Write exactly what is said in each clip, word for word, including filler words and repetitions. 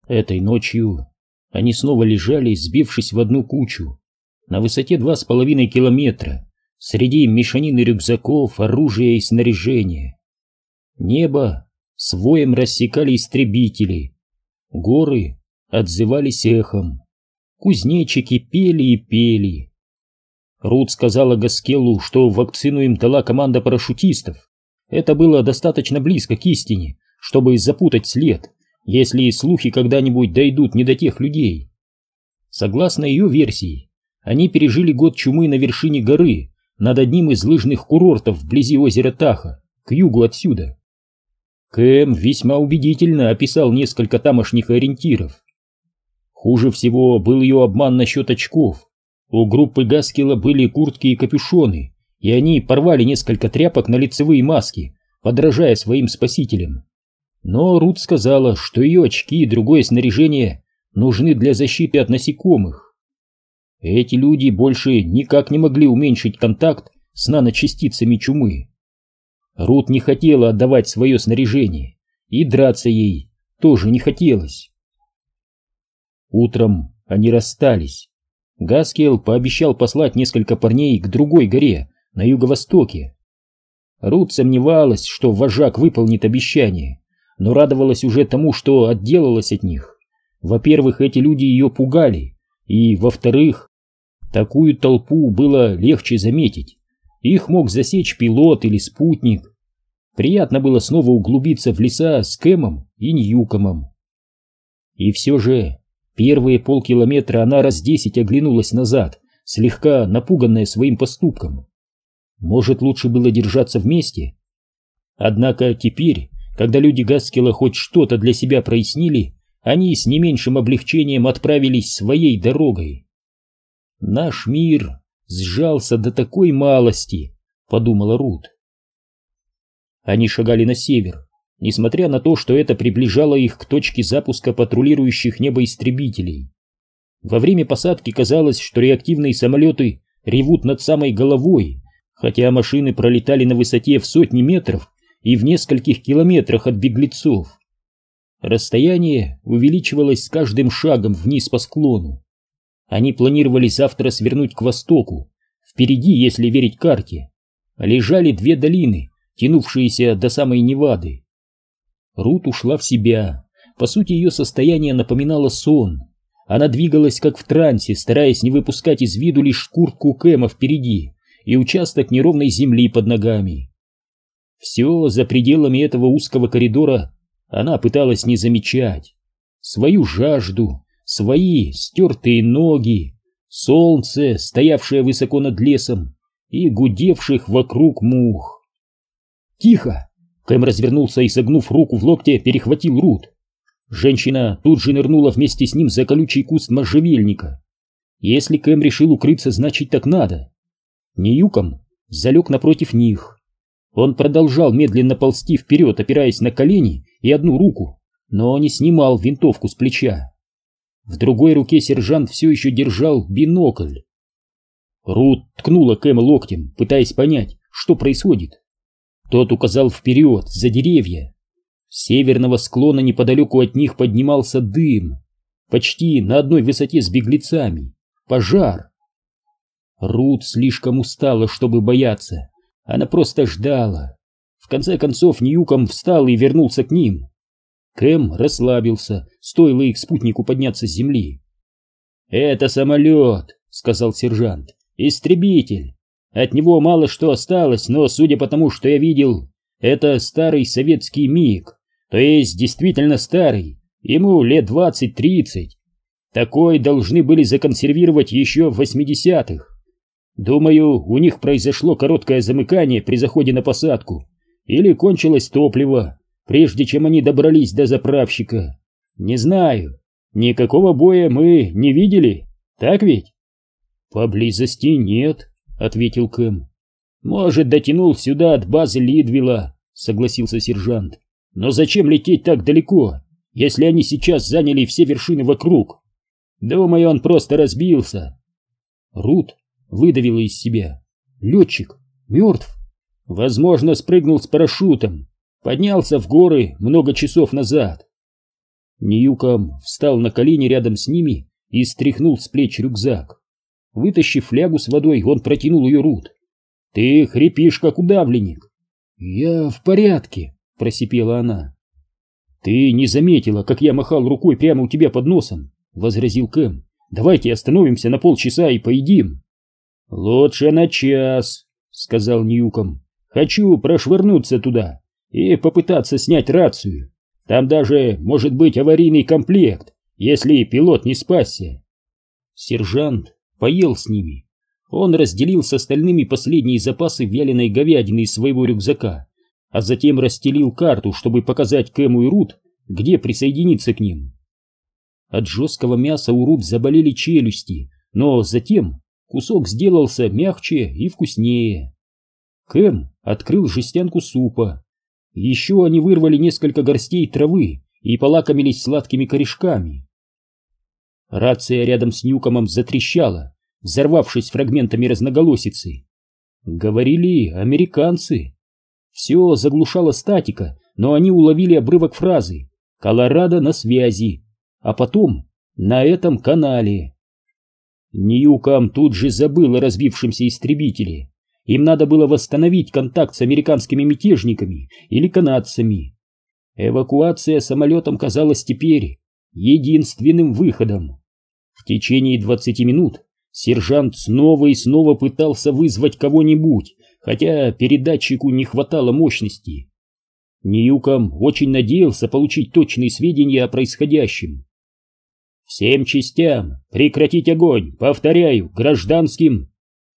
Этой ночью они снова лежали, сбившись в одну кучу, на высоте два с половиной километра, среди мешанины рюкзаков, оружия и снаряжения. Небо с воем рассекали истребители, горы отзывались эхом, кузнечики пели и пели. Рут сказала Гаскеллу, что вакцину им дала команда парашютистов. Это было достаточно близко к истине, чтобы запутать след, если слухи когда-нибудь дойдут не до тех людей. Согласно ее версии, они пережили год чумы на вершине горы, над одним из лыжных курортов вблизи озера Таха, к югу отсюда. Кэм весьма убедительно описал несколько тамошних ориентиров. Хуже всего был ее обман насчет очков. У группы Гаскелла были куртки и капюшоны, и они порвали несколько тряпок на лицевые маски, подражая своим спасителям. Но Рут сказала, что ее очки и другое снаряжение нужны для защиты от насекомых. Эти люди больше никак не могли уменьшить контакт с наночастицами чумы. Рут не хотела отдавать свое снаряжение, и драться ей тоже не хотелось. Утром они расстались. Гаскелл пообещал послать несколько парней к другой горе на юго-востоке. Рут сомневалась, что вожак выполнит обещание, но радовалась уже тому, что отделалась от них. Во-первых, эти люди ее пугали, и, во-вторых, такую толпу было легче заметить. Их мог засечь пилот или спутник. Приятно было снова углубиться в леса с Кэмом и Ньюкомом. И все же первые полкилометра она раз десять оглянулась назад, слегка напуганная своим поступком. Может, лучше было держаться вместе? Однако теперь, когда люди Гаскелла хоть что-то для себя прояснили, они с не меньшим облегчением отправились своей дорогой. «Наш мир сжался до такой малости», — подумала Рут. Они шагали на север, несмотря на то, что это приближало их к точке запуска патрулирующих небо истребителей. Во время посадки казалось, что реактивные самолеты ревут над самой головой, хотя машины пролетали на высоте в сотни метров и в нескольких километрах от беглецов. Расстояние увеличивалось с каждым шагом вниз по склону. Они планировали завтра свернуть к востоку. Впереди, если верить карте, лежали две долины, тянувшиеся до самой Невады. Рут ушла в себя. По сути, ее состояние напоминало сон. Она двигалась как в трансе, стараясь не выпускать из виду лишь куртку Кэма впереди и участок неровной земли под ногами. Все за пределами этого узкого коридора она пыталась не замечать. Свою жажду, свои стертые ноги, солнце, стоявшее высоко над лесом, и гудевших вокруг мух. «Тихо!» Кэм развернулся и, согнув руку в локте, перехватил Рут. Женщина тут же нырнула вместе с ним за колючий куст можжевельника. Если Кэм решил укрыться, значит так надо. Ньюком залег напротив них. Он продолжал медленно ползти вперед, опираясь на колени и одну руку, но не снимал винтовку с плеча. В другой руке сержант все еще держал бинокль. Рут ткнула Кэма локтем, пытаясь понять, что происходит. Тот указал вперед, за деревья. С северного склона неподалеку от них поднимался дым, почти на одной высоте с беглецами. Пожар. Рут слишком устала, чтобы бояться. Она просто ждала. В конце концов Ньюком встал и вернулся к ним. Кэм расслабился, стоило их спутнику подняться с земли. «Это самолет», — сказал сержант. «Истребитель. От него мало что осталось, но, судя по тому, что я видел, это старый советский МиГ, то есть действительно старый, ему лет двадцать-тридцать. Такой должны были законсервировать еще в восьмидесятых. Думаю, у них произошло короткое замыкание при заходе на посадку, или кончилось топливо, прежде чем они добрались до заправщика. Не знаю, никакого боя мы не видели, так ведь?» «Поблизости нет», — ответил Кэм. «Может, дотянул сюда от базы Лидвилла», — согласился сержант. «Но зачем лететь так далеко, если они сейчас заняли все вершины вокруг? Думаю, он просто разбился». Рут выдавила из себя. «Летчик мертв?» «Возможно, спрыгнул с парашютом, поднялся в горы много часов назад». Ньюком встал на колени рядом с ними и стряхнул с плеч рюкзак. Вытащив флягу с водой, он протянул ее Рут. «Ты хрипишь, как удавленник». «Я в порядке», — просипела она. «Ты не заметила, как я махал рукой прямо у тебя под носом», — возразил Кэм. «Давайте остановимся на полчаса и поедим». «Лучше на час», — сказал Ньюком. «Хочу прошвырнуться туда и попытаться снять рацию. Там даже может быть аварийный комплект, если пилот не спасся». Сержант поел с ними. Он разделил с остальными последние запасы вяленой говядины из своего рюкзака, а затем расстелил карту, чтобы показать Кэму и Рут, где присоединиться к ним. От жесткого мяса у Рут заболели челюсти, но затем кусок сделался мягче и вкуснее. Кэм открыл жестянку супа. Еще они вырвали несколько горстей травы и полакомились сладкими корешками. Рация рядом с Ньюкомом затрещала, взорвавшись фрагментами разноголосицы. Говорили американцы. Все заглушала статика, но они уловили обрывок фразы «Колорадо на связи», а потом «на этом канале». Ньюком тут же забыл о разбившемся истребителе. Им надо было восстановить контакт с американскими мятежниками или канадцами. Эвакуация самолетом казалась теперь единственным выходом. В течение двадцати минут сержант снова и снова пытался вызвать кого-нибудь, хотя передатчику не хватало мощности. Ньюком очень надеялся получить точные сведения о происходящем. «Всем частям прекратить огонь! Повторяю, гражданским!»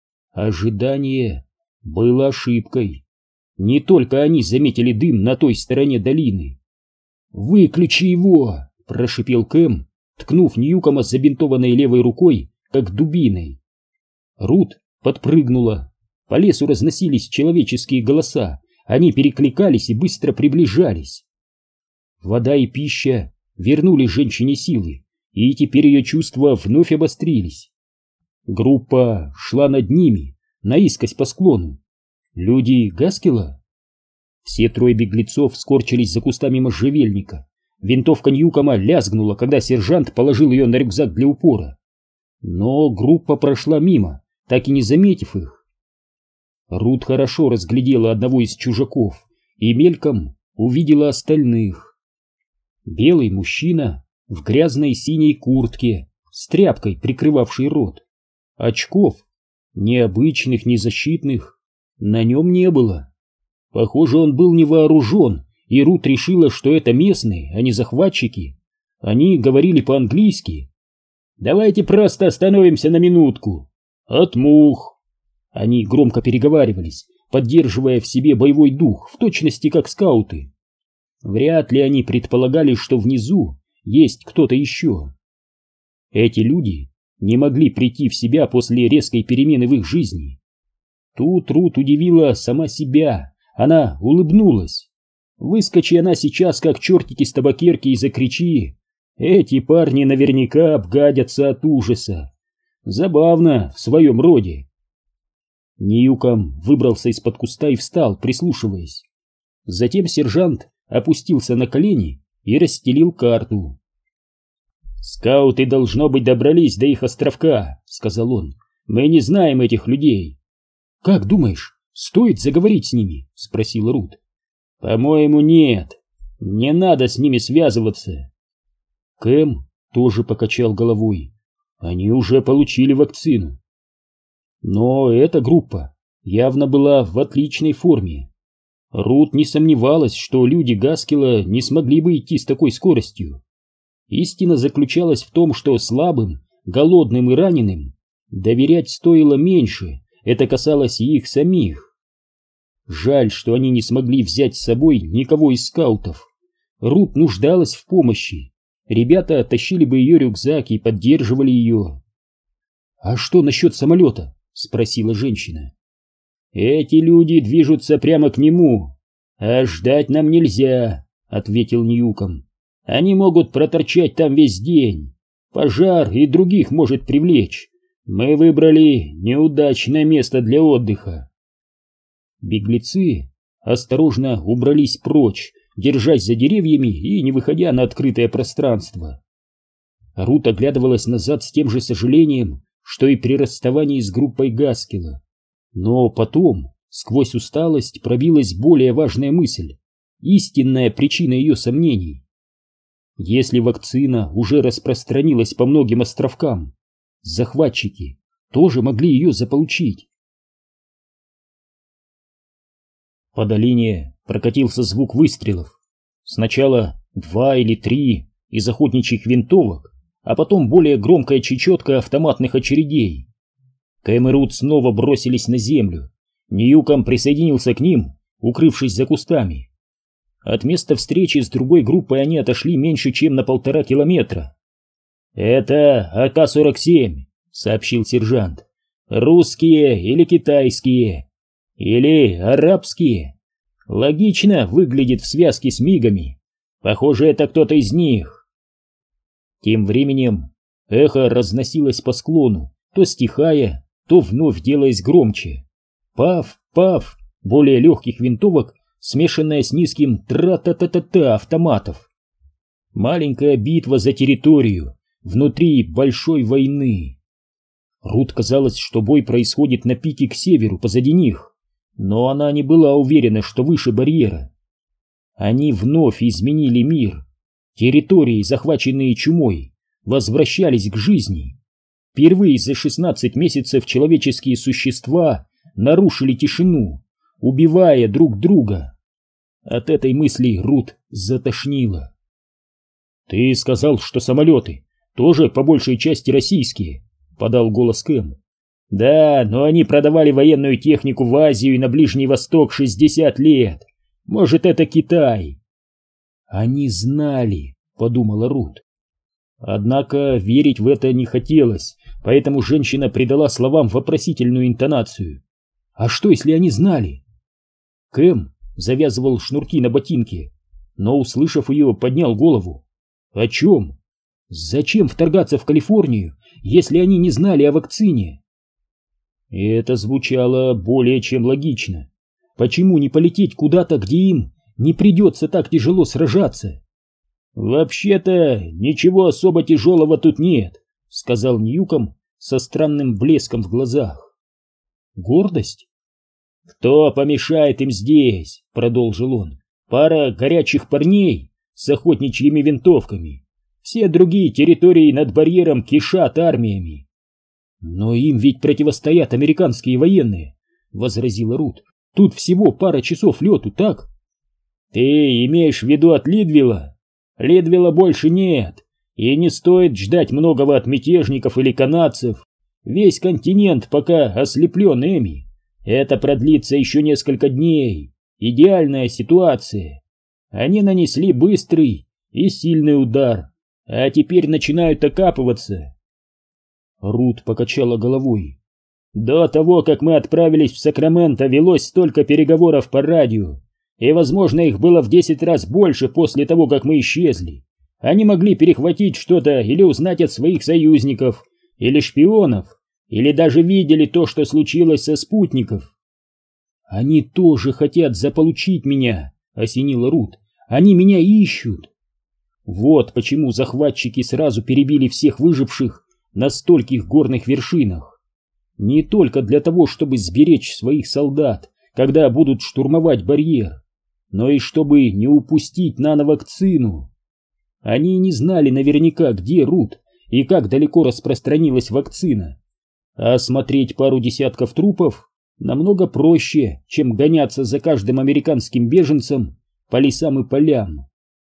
Ожидание было ошибкой. Не только они заметили дым на той стороне долины. «Выключи его!» — прошипел Кэм, ткнув Ньюкома с забинтованной левой рукой, как дубиной. Рут подпрыгнула. По лесу разносились человеческие голоса. Они перекликались и быстро приближались. Вода и пища вернули женщине силы, и теперь ее чувства вновь обострились. Группа шла над ними, наискось по склону. Люди Гаскела? Все трое беглецов скорчились за кустами можжевельника. Винтовка Ньюкома лязгнула, когда сержант положил ее на рюкзак для упора. Но группа прошла мимо, так и не заметив их. Рут хорошо разглядела одного из чужаков и мельком увидела остальных. Белый мужчина в грязной синей куртке, с тряпкой, прикрывавшей рот. Очков, ни обычных, ни защитных, на нем не было. Похоже, он был не вооружен, и Рут решила, что это местные, а не захватчики. Они говорили по-английски. «Давайте просто остановимся на минутку. От мух». Они громко переговаривались, поддерживая в себе боевой дух, в точности как скауты. Вряд ли они предполагали, что внизу есть кто-то еще. Эти люди не могли прийти в себя после резкой перемены в их жизни. Тут Рут удивила сама себя. Она улыбнулась. Выскочи она сейчас, как чертики с табакерки, и закричи: эти парни наверняка обгадятся от ужаса. Забавно в своем роде. Ньюком выбрался из-под куста и встал, прислушиваясь. Затем сержант опустился на колени и расстелил карту. «Скауты, должно быть, добрались до их островка», — сказал он. «Мы не знаем этих людей». «Как думаешь, стоит заговорить с ними?» — спросила Рут. «По-моему, нет. Не надо с ними связываться». Кэм тоже покачал головой. Они уже получили вакцину. Но эта группа явно была в отличной форме. Рут не сомневалась, что люди Гаскела не смогли бы идти с такой скоростью. Истина заключалась в том, что слабым, голодным и раненым доверять стоило меньше, это касалось и их самих. Жаль, что они не смогли взять с собой никого из скаутов. Рут нуждалась в помощи. Ребята тащили бы ее рюкзак и поддерживали ее. «А что насчет самолета?» — спросила женщина. «Эти люди движутся прямо к нему, а ждать нам нельзя», — ответил Ньюком. «Они могут проторчать там весь день. Пожар и других может привлечь. Мы выбрали неудачное место для отдыха». Беглецы осторожно убрались прочь, держась за деревьями и не выходя на открытое пространство. Рут оглядывалась назад с тем же сожалением, что и при расставании с группой Гаскела. Но потом, сквозь усталость, пробилась более важная мысль, истинная причина ее сомнений. Если вакцина уже распространилась по многим островкам, захватчики тоже могли ее заполучить. По долине прокатился звук выстрелов. Сначала два или три из охотничьих винтовок, а потом более громкая чечетка автоматных очередей. Кэм и Рут снова бросились на землю. Ньюком присоединился к ним, укрывшись за кустами. От места встречи с другой группой они отошли меньше, чем на полтора километра. «Это А К сорок семь», — сообщил сержант. «Русские или китайские? Или арабские? Логично выглядит в связке с мигами. Похоже, это кто-то из них». Тем временем эхо разносилось по склону, то стихая, то вновь делаясь громче. Паф, паф, более легких винтовок, смешанная с низким тра-та-та-та-та автоматов. Маленькая битва за территорию внутри большой войны. Рут казалось, что бой происходит на пике к северу, позади них, но она не была уверена, что выше барьера. Они вновь изменили мир. Территории, захваченные чумой, возвращались к жизни. Впервые за шестнадцать месяцев человеческие существа нарушили тишину, убивая друг друга. От этой мысли Рут затошнило. «Ты сказал, что самолеты тоже по большей части российские», — подал голос Кэм. «Да, но они продавали военную технику в Азию и на Ближний Восток шестьдесят лет. Может, это Китай?» «Они знали», — подумала Рут. Однако верить в это не хотелось, поэтому женщина придала словам вопросительную интонацию. «А что, если они знали?» Кэм завязывал шнурки на ботинке, но, услышав ее, поднял голову. «О чем? Зачем вторгаться в Калифорнию, если они не знали о вакцине?» И это звучало более чем логично. Почему не полететь куда-то, где им не придется так тяжело сражаться? «Вообще-то ничего особо тяжелого тут нет», — сказал Ньюком со странным блеском в глазах. «Гордость?» «Кто помешает им здесь?» — продолжил он. «Пара горячих парней с охотничьими винтовками. Все другие территории над барьером кишат армиями». «Но им ведь противостоят американские военные», — возразила Рут. «Тут всего пара часов лету, так?» «Ты имеешь в виду от Лидвилла? Лидвилла больше нет, и не стоит ждать многого от мятежников или канадцев. Весь континент пока ослеплен ими. Это продлится еще несколько дней. Идеальная ситуация. Они нанесли быстрый и сильный удар, а теперь начинают окапываться». Рут покачала головой. «До того, как мы отправились в Сакраменто, велось столько переговоров по радио, и, возможно, их было в десять раз больше после того, как мы исчезли. Они могли перехватить что-то или узнать от своих союзников, или шпионов, или даже видели то, что случилось со спутников». «Они тоже хотят заполучить меня», — осенила Рут. «Они меня ищут». Вот почему захватчики сразу перебили всех выживших на стольких горных вершинах. Не только для того, чтобы сберечь своих солдат, когда будут штурмовать барьер, но и чтобы не упустить нановакцину. Они не знали наверняка, где Рут и как далеко распространилась вакцина. А осмотреть пару десятков трупов намного проще, чем гоняться за каждым американским беженцем по лесам и полям.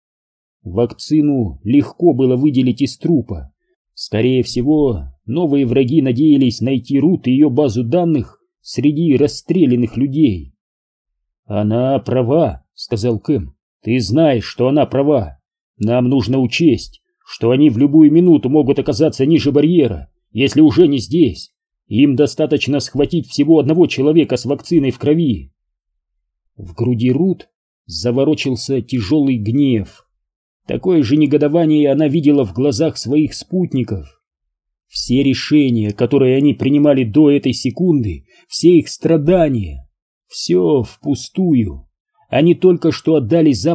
Вакцину легко было выделить из трупа. Скорее всего, новые враги надеялись найти Рут и ее базу данных среди расстрелянных людей. «Она права», — сказал Кэм. «Ты знаешь, что она права. Нам нужно учесть, что они в любую минуту могут оказаться ниже барьера, если уже не здесь. Им достаточно схватить всего одного человека с вакциной в крови». В груди Рут заворочился тяжелый гнев. Такое же негодование она видела в глазах своих спутников. Все решения, которые они принимали до этой секунды, все их страдания, все впустую. Они только что отдали Запад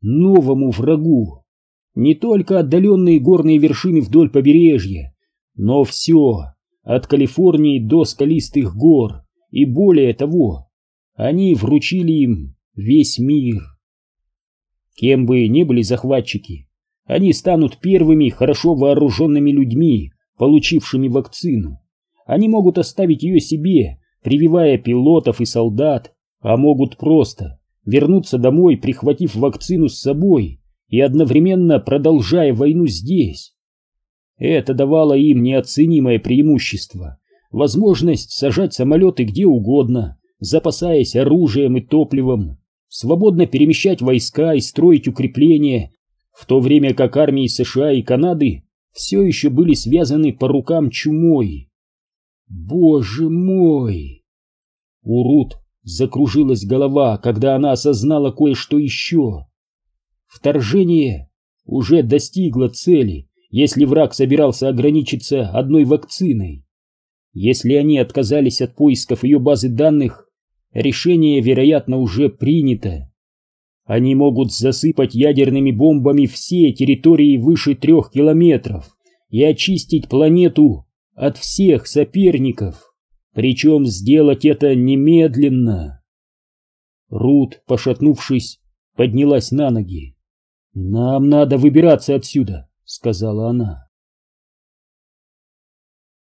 новому врагу. Не только отдаленные горные вершины вдоль побережья, но все, от Калифорнии до скалистых гор, и более того, они вручили им весь мир. Кем бы ни были захватчики, они станут первыми хорошо вооруженными людьми, получившими вакцину. Они могут оставить ее себе, прививая пилотов и солдат, а могут просто вернуться домой, прихватив вакцину с собой и одновременно продолжая войну здесь. Это давало им неоценимое преимущество, возможность сажать самолеты где угодно, запасаясь оружием и топливом, свободно перемещать войска и строить укрепления, в то время как армии США и Канады все еще были связаны по рукам чумой. Боже мой! У Рут закружилась голова, когда она осознала кое-что еще. Вторжение уже достигло цели, если враг собирался ограничиться одной вакциной. Если они отказались от поисков ее базы данных, решение, вероятно, уже принято. Они могут засыпать ядерными бомбами все территории выше трех километров и очистить планету от всех соперников, причем сделать это немедленно. Рут, пошатнувшись, поднялась на ноги. «Нам надо выбираться отсюда», — сказала она.